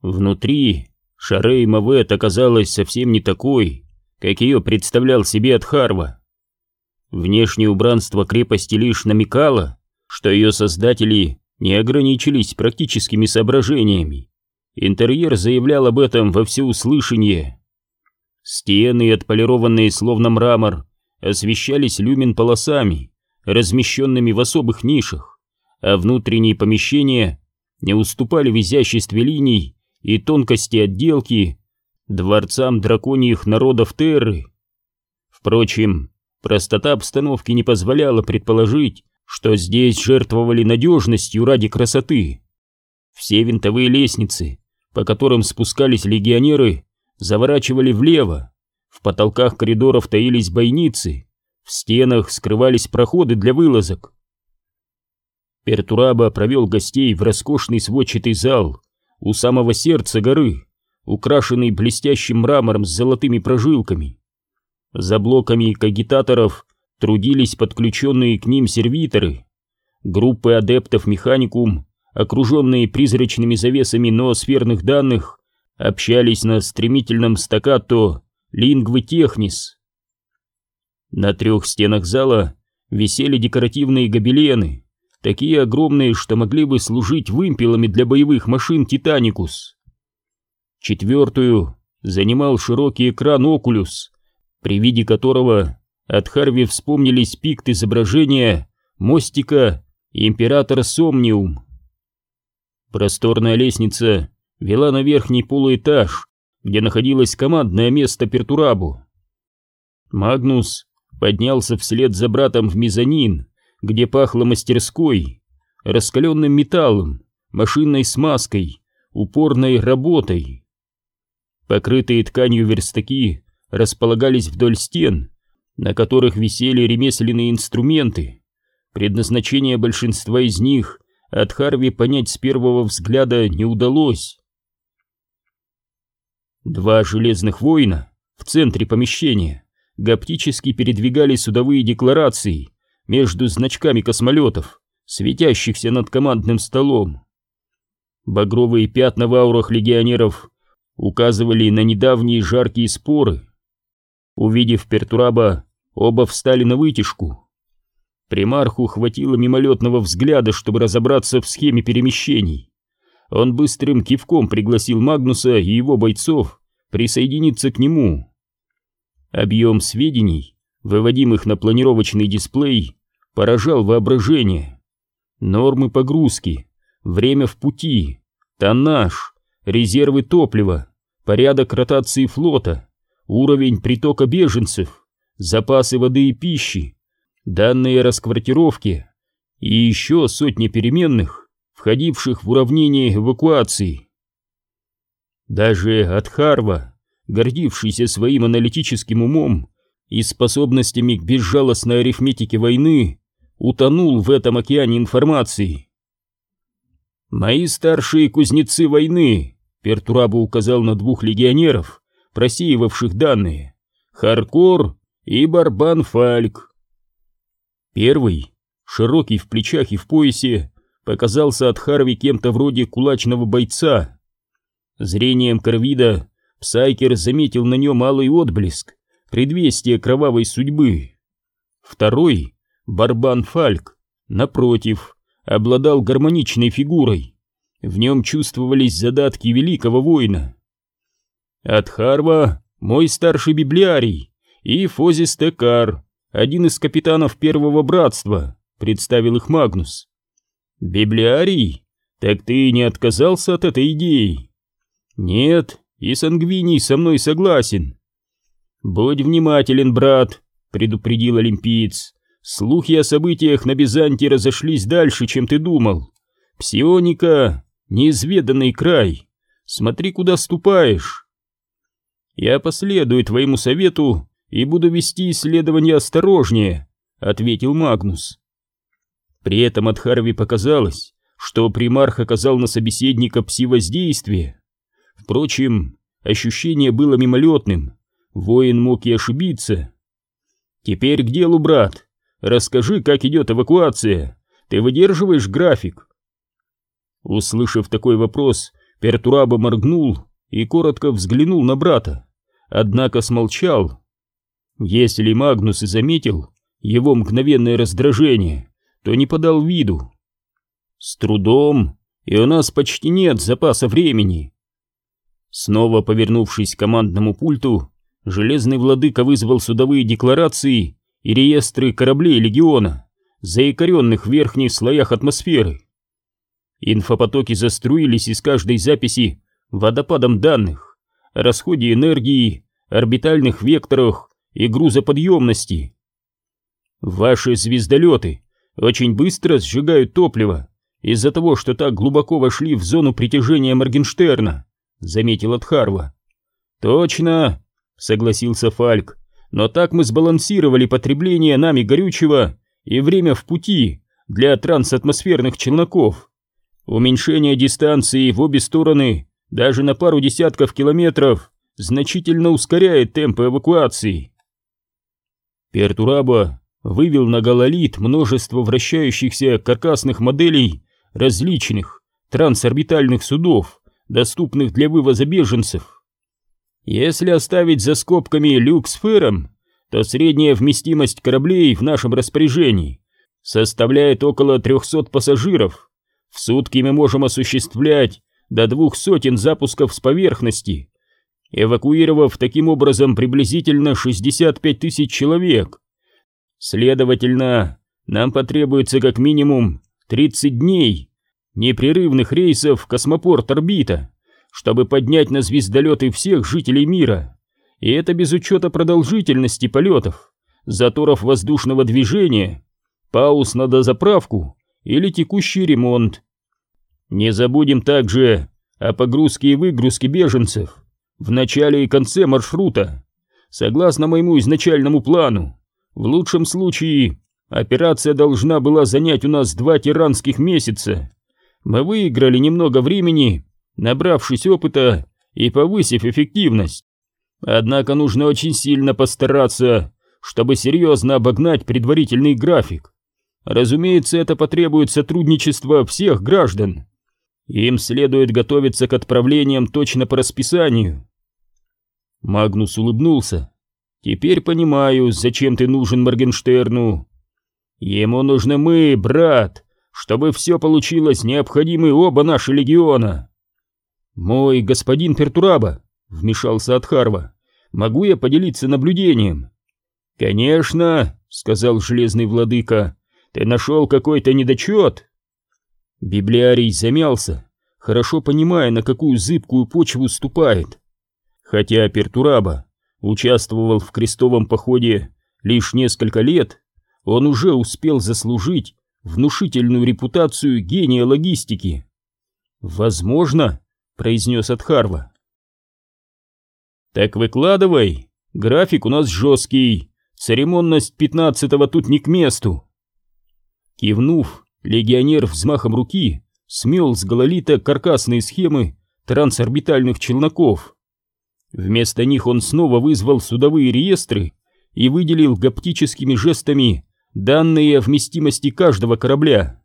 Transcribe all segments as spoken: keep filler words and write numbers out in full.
Внутри Шарей-Мавет оказалась совсем не такой, как ее представлял себе Адхарва. Внешнее убранство крепости лишь намекало, что ее создатели не ограничились практическими соображениями. Интерьер заявлял об этом во всеуслышание. Стены, отполированные словно мрамор, освещались люмин-полосами, размещенными в особых нишах, а внутренние помещения не уступали в изяществе линий и тонкости отделки дворцам драконьих народов Терры. Впрочем, простота обстановки не позволяла предположить, что здесь жертвовали надежностью ради красоты. Все винтовые лестницы, по которым спускались легионеры, заворачивали влево, в потолках коридоров таились бойницы, в стенах скрывались проходы для вылазок. Пертураба провел гостей в роскошный сводчатый зал у самого сердца горы, украшенный блестящим мрамором с золотыми прожилками. За блоками кагитаторов трудились подключенные к ним сервиторы, группы адептов механикум, окруженные призрачными завесами ноосферных данных, общались на стремительном стаккато лингвы технис. На трех стенах зала висели декоративные гобелены, такие огромные, что могли бы служить вымпелами для боевых машин Титаникус. Четвертую занимал широкий экран Окулюс, при виде которого Адхарве вспомнились пикт изображения мостика императора Сомниум. Просторная лестница вела на верхний полуэтаж, где находилось командное место Пертурабу. Магнус поднялся вслед за братом в мезонин, где пахло мастерской, раскаленным металлом, машинной смазкой, упорной работой. Покрытые тканью верстаки располагались вдоль стен, на которых висели ремесленные инструменты. Предназначение большинства из них Адхарве понять с первого взгляда не удалось. Два железных воина в центре помещения гаптически передвигали судовые декларации между значками космолетов, светящихся над командным столом. Багровые пятна в аурах легионеров указывали на недавние жаркие споры. Увидев Пертураба, оба встали на вытяжку. Примарху хватило мимолетного взгляда, чтобы разобраться в схеме перемещений. Он быстрым кивком пригласил Магнуса и его бойцов присоединиться к нему. Объем сведений, выводимых на планировочный дисплей, поражал воображение. Нормы погрузки, время в пути, тоннаж, резервы топлива, порядок ротации флота, уровень притока беженцев, запасы воды и пищи, данные о расквартировке и еще сотни переменных, входивших в уравнение эвакуации. Даже Адхарва, гордившийся своим аналитическим умом и способностями к безжалостной арифметике войны, утонул в этом океане информации. «Мои старшие кузнецы войны», — Пертурабу указал на двух легионеров, просеивавших данные, Харкор и Барбан Фальк. Первый, широкий в плечах и в поясе, показался Адхарве кем-то вроде кулачного бойца. Зрением Корвида Псайкер заметил на нем алый отблеск, предвестие кровавой судьбы. Второй, Барбан Фальк, напротив, обладал гармоничной фигурой. В нем чувствовались задатки великого воина. Адхарва — мой старший библиарий, и Фозис Текар, один из капитанов Первого Братства, представил их Магнус. Библиарий? Так ты не отказался от этой идеи? Нет, и Сангвиний со мной согласен. Будь внимателен, брат, предупредил олимпиец. Слухи о событиях на Бизанте разошлись дальше, чем ты думал. Псионика — неизведанный край. Смотри, куда ступаешь. Я последую твоему совету и буду вести исследования осторожнее, ответил Магнус. При этом Адхарве показалось, что примарх оказал на собеседника пси-воздействие. Впрочем, ощущение было мимолетным, воин мог и ошибиться. Теперь к делу, брат. Расскажи, как идет эвакуация. Ты выдерживаешь график? Услышав такой вопрос, Пертураба моргнул и коротко взглянул на брата, однако смолчал. Если Магнус и заметил его мгновенное раздражение, то не подал виду. «С трудом, и у нас почти нет запаса времени». Снова повернувшись к командному пульту, Железный Владыка вызвал судовые декларации и реестры кораблей Легиона, заякоренных в верхних слоях атмосферы. Инфопотоки заструились из каждой записи водопадом данных о расходе энергии, орбитальных векторах и грузоподъемности. Ваши звездолеты очень быстро сжигают топливо из-за того, что так глубоко вошли в зону притяжения Моргенштерна, заметил Адхарва. Точно, согласился Фальк, но так мы сбалансировали потребление нами горючего и время в пути для трансатмосферных челноков. Уменьшение дистанции в обе стороны даже на пару десятков километров значительно ускоряет темпы эвакуации. Пертураба вывел на гололит множество вращающихся каркасных моделей различных трансорбитальных судов, доступных для вывоза беженцев. Если оставить за скобками люк с фером, то средняя вместимость кораблей в нашем распоряжении составляет около трехсот пассажиров. В сутки мы можем осуществлять до двух сотен запусков с поверхности, эвакуировав таким образом приблизительно шестьдесят пять тысяч человек. Следовательно, нам потребуется как минимум тридцать дней непрерывных рейсов в космопорт «Орбита», чтобы поднять на звездолеты всех жителей мира, и это без учета продолжительности полетов, заторов воздушного движения, пауз на дозаправку или текущий ремонт. Не забудем также о погрузке и выгрузке беженцев в начале и конце маршрута. Согласно моему изначальному плану, в лучшем случае операция должна была занять у нас два тиранских месяца. Мы выиграли немного времени, набравшись опыта и повысив эффективность. Однако нужно очень сильно постараться, чтобы серьезно обогнать предварительный график. Разумеется, это потребует сотрудничества всех граждан. Им следует готовиться к отправлениям точно по расписанию. Магнус улыбнулся. Теперь понимаю, зачем ты нужен Моргенштерну. Ему нужны мы, брат, чтобы все получилось, необходимы оба наши легиона. Мой господин Пертураба, вмешался Адхарва, могу я поделиться наблюдением? Конечно, сказал Железный Владыка, ты нашел какой-то недочет? Библиарий замялся, хорошо понимая, на какую зыбкую почву ступает. Хотя Пертураба участвовал в крестовом походе лишь несколько лет, он уже успел заслужить внушительную репутацию гения логистики. «Возможно», — произнес Адхарва. «Так выкладывай, график у нас жесткий, церемонность пятнадцатого тут не к месту». Кивнув, легионер взмахом руки смел с гололита каркасные схемы трансорбитальных челноков. Вместо них он снова вызвал судовые реестры и выделил гаптическими жестами данные о вместимости каждого корабля.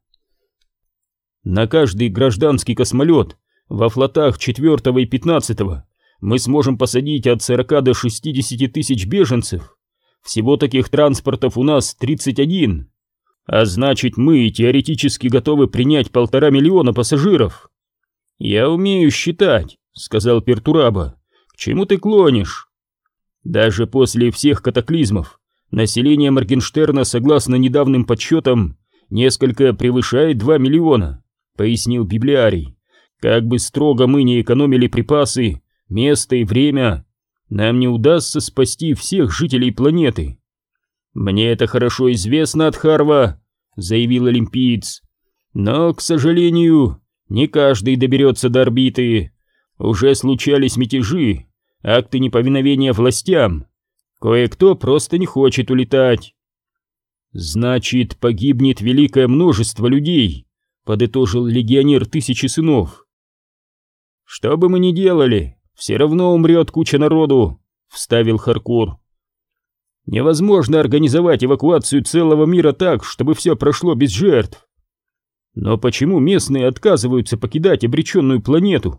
На каждый гражданский космолет во флотах четвёртого и пятнадцатого мы сможем посадить от сорока до шестидесяти тысяч беженцев. Всего таких транспортов у нас тридцать один. А значит, мы теоретически готовы принять полтора миллиона пассажиров. «Я умею считать», — сказал Пертураба. «К чему ты клонишь?» Даже после всех катаклизмов население Моргенштерна, согласно недавним подсчетам, несколько превышает два миллиона, пояснил Библиарий. Как бы строго мы не экономили припасы, место и время, нам не удастся спасти всех жителей планеты. Мне это хорошо известно, Адхарва, заявил олимпиец. Но, к сожалению, не каждый доберется до орбиты. Уже случались мятежи, акты неповиновения властям. Кое-кто просто не хочет улетать. Значит, погибнет великое множество людей, подытожил легионер Тысячи Сынов. Что бы мы ни делали, все равно умрет куча народу, вставил Харкор. Невозможно организовать эвакуацию целого мира так, чтобы все прошло без жертв. Но почему местные отказываются покидать обреченную планету?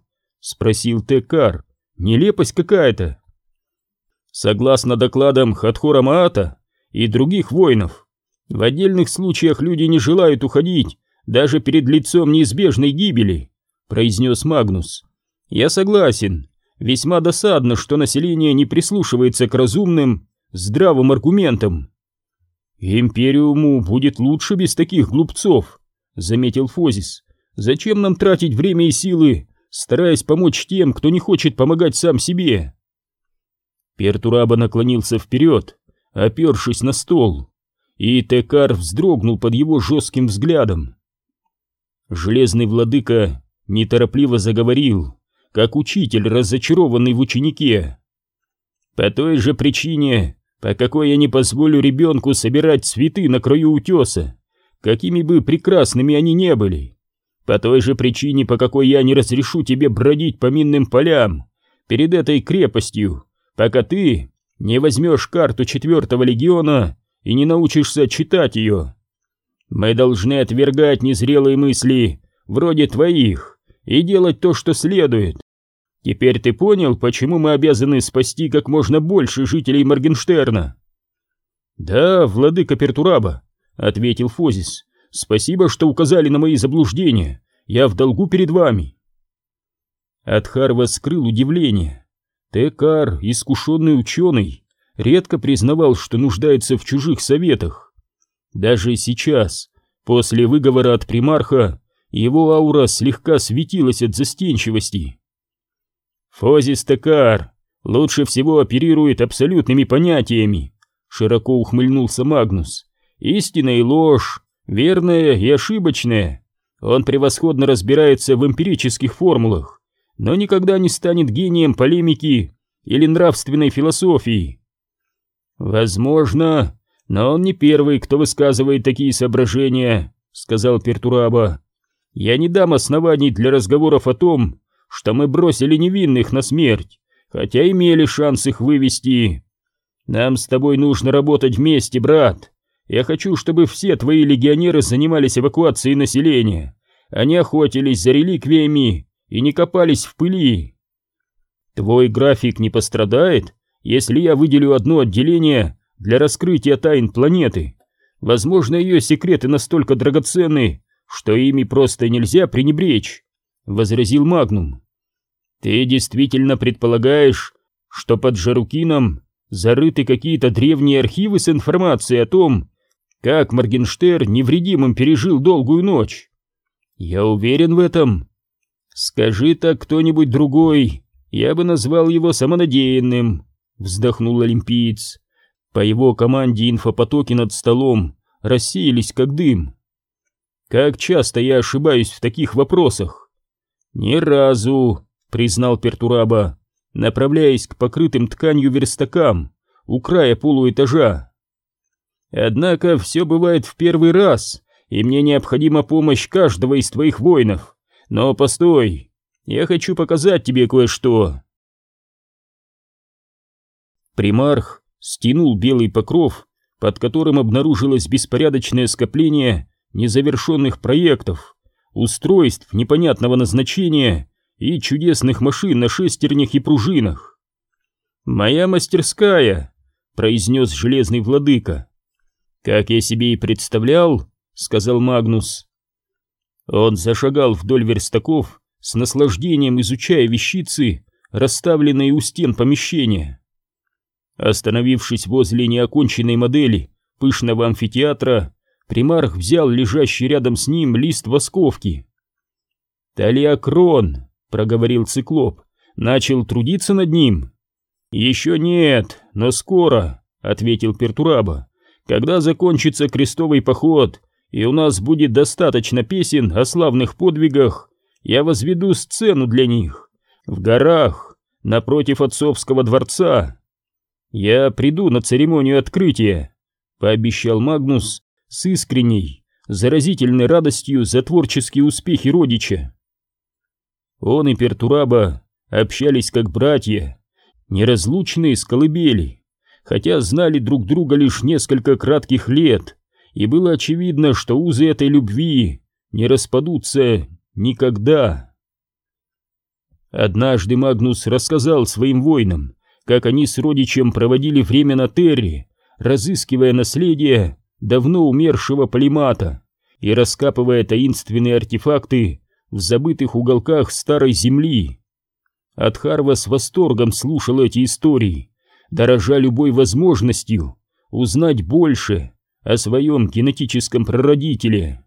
спросил Теккар. Нелепость какая-то. Согласно докладам Хатхора Маата и других воинов, в отдельных случаях люди не желают уходить даже перед лицом неизбежной гибели, произнес Магнус. Я согласен. Весьма досадно, что население не прислушивается к разумным, здравым аргументам. Империуму будет лучше без таких глупцов, заметил Фозис. Зачем нам тратить время и силы, стараясь помочь тем, кто не хочет помогать сам себе? Пертураба наклонился вперед, опершись на стол, и Теккар вздрогнул под его жестким взглядом. Железный владыка неторопливо заговорил, как учитель, разочарованный в ученике. По той же причине, по какой я не позволю ребенку собирать цветы на краю утеса, какими бы прекрасными они не были. По той же причине, по какой я не разрешу тебе бродить по минным полям перед этой крепостью, пока ты не возьмешь карту четвертого легиона и не научишься читать ее. Мы должны отвергать незрелые мысли, вроде твоих, и делать то, что следует. Теперь ты понял, почему мы обязаны спасти как можно больше жителей Моргенштерна? Да, владыка Пертураба, ответил Фозис. Спасибо, что указали на мои заблуждения. Я в долгу перед вами. Адхарва скрыл удивление. Теккар, искушенный ученый, редко признавал, что нуждается в чужих советах. Даже сейчас, после выговора от примарха, его аура слегка светилась от застенчивости. Фозис Теккар лучше всего оперирует абсолютными понятиями, широко ухмыльнулся Магнус. Истина и ложь, верное и ошибочное. Он превосходно разбирается в эмпирических формулах, но никогда не станет гением полемики или нравственной философии. Возможно, но он не первый, кто высказывает такие соображения, сказал Пертураба. Я не дам оснований для разговоров о том, что мы бросили невинных на смерть, хотя имели шанс их вывести. Нам с тобой нужно работать вместе, брат. Я хочу, чтобы все твои легионеры занимались эвакуацией населения, а не охотились за реликвиями и не копались в пыли. Твой график не пострадает, если я выделю одно отделение для раскрытия тайн планеты. Возможно, ее секреты настолько драгоценны, что ими просто нельзя пренебречь, — возразил Магнум. Ты действительно предполагаешь, что под Жарукином зарыты какие-то древние архивы с информацией о том, как Моргенштерн невредимым пережил долгую ночь? Я уверен в этом. Скажи так кто-нибудь другой, я бы назвал его самонадеянным, вздохнул олимпиец. По его команде инфопотоки над столом рассеялись как дым. Как часто я ошибаюсь в таких вопросах? Ни разу, признал Пертураба, направляясь к покрытым тканью верстакам у края полуэтажа. Однако все бывает в первый раз, и мне необходима помощь каждого из твоих воинов. Но постой, я хочу показать тебе кое-что. Примарх стянул белый покров, под которым обнаружилось беспорядочное скопление незавершенных проектов, устройств непонятного назначения и чудесных машин на шестернях и пружинах. «Моя мастерская», — произнес железный владыка. «Как я себе и представлял», — сказал Магнус. Он зашагал вдоль верстаков, с наслаждением изучая вещицы, расставленные у стен помещения. Остановившись возле неоконченной модели пышного амфитеатра, примарх взял лежащий рядом с ним лист восковки. «Талиакрон», — проговорил циклоп, — «начал трудиться над ним?» «Еще нет, но скоро», — ответил Пертураба. «Когда закончится крестовый поход, и у нас будет достаточно песен о славных подвигах, я возведу сцену для них в горах напротив отцовского дворца. Я приду на церемонию открытия», — пообещал Магнус с искренней, заразительной радостью за творческие успехи родича. Он и Пертураба общались как братья, неразлучные с колыбели, хотя знали друг друга лишь несколько кратких лет, и было очевидно, что узы этой любви не распадутся никогда. Однажды Магнус рассказал своим воинам, как они с родичем проводили время на Терре, разыскивая наследие давно умершего Полимата и раскапывая таинственные артефакты в забытых уголках старой земли. Адхарва с восторгом слушал эти истории, дорожа любой возможностью узнать больше о своем генетическом прародителе.